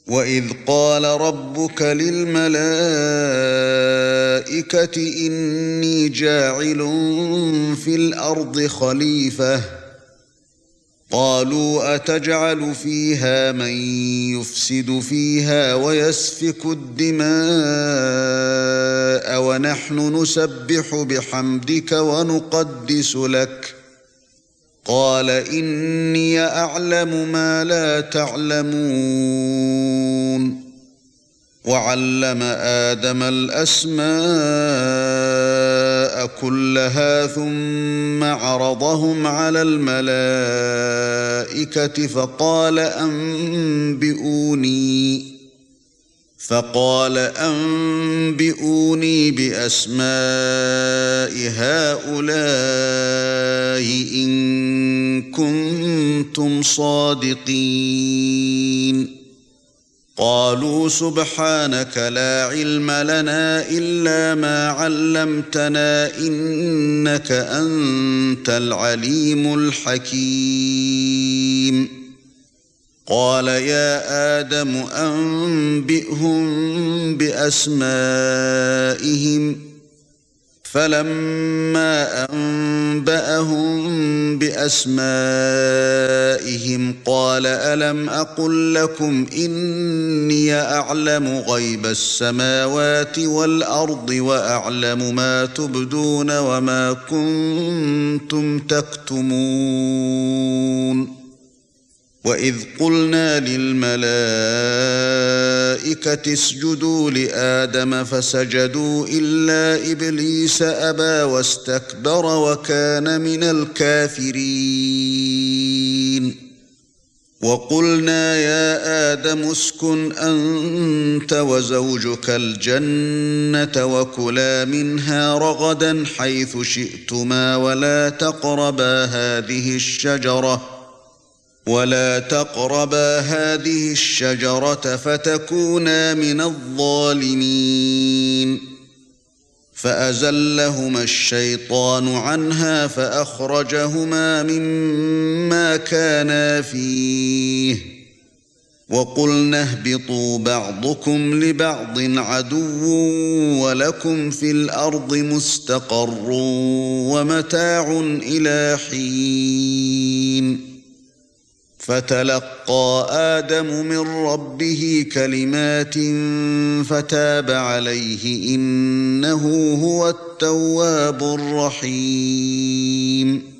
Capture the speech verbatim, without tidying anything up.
وَإِذْ قَالَ رَبُّكَ لِلْمَلَائِكَةِ إِنِّي جَاعِلٌ فِي الْأَرْضِ خَلِيفَةً قَالُوا أَتَجْعَلُ فِيهَا مَن يُفْسِدُ فِيهَا وَيَسْفِكُ الدِّمَاءَ وَنَحْنُ نُسَبِّحُ بِحَمْدِكَ وَنُقَدِّسُ لَكَ قَالَ إِنِّي أَعْلَمُ مَا لَا تَعْلَمُونَ وَعَلَّمَ آدَمَ الْأَسْمَاءَ كُلَّهَا ثُمَّ عَرَضَهُمْ عَلَى الْمَلَائِكَةِ فَقَالَ أَنبِئُونِي فَقَالَ أَنبِئُونِي بِأَسْمَاءِ هَؤُلَاءِ إِن كُنتُمْ صَادِقِينَ قَالُوا سُبْحَانَكَ لَا عِلْمَ لَنَا إِلَّا مَا عَلَّمْتَنَا إِنَّكَ أَنْتَ الْعَلِيمُ الْحَكِيمُ قَالَ يَا آدَمُ أَنبِئْهُم بِأَسْمَائِهِمْ فَلَمَّا أَنبَأَهُم بِأَسْمَائِهِمْ قَالَ أَلَمْ أَقُل لَّكُمْ إِنِّي أَعْلَمُ غَيْبَ السَّمَاوَاتِ وَالْأَرْضِ وَأَعْلَمُ مَا تُبْدُونَ وَمَا كُنتُمْ تَكْتُمُونَ وَإِذْ قُلْنَا لِلْمَلَائِكَةِ اسْجُدُوا لِآدَمَ فَسَجَدُوا إِلَّا إِبْلِيسَ أَبَى وَاسْتَكْبَرَ وَكَانَ مِنَ الْكَافِرِينَ وَقُلْنَا يَا آدَمُ اسْكُنْ أَنْتَ وَزَوْجُكَ الْجَنَّةَ وَكُلَا مِنْهَا رَغَدًا حَيْثُ شِئْتُمَا وَلَا تَقْرَبَا هَذِهِ الشَّجَرَةَ وَلَا تَقْرَبَا هَذِهِ الشَّجَرَةَ فَتَكُونَا مِنَ الظَّالِمِينَ فَأَزَلَّهُمَا الشَّيْطَانُ عَنْهَا فَأَخْرَجَهُمَا مِمَّا كَانَا فِيهِ وَقُلْنَا اهْبِطُوا بَعْضُكُمْ لِبَعْضٍ عَدُوٌّ وَلَكُمْ فِي الْأَرْضِ مُسْتَقَرٌّ وَمَتَاعٌ إِلَى حِينٍ فَتَلَقَّى آدَمُ مِنْ رَبِّهِ كَلِمَاتٍ فَتَابَ عَلَيْهِ إِنَّهُ هُوَ التَّوَّابُ الرَّحِيمُ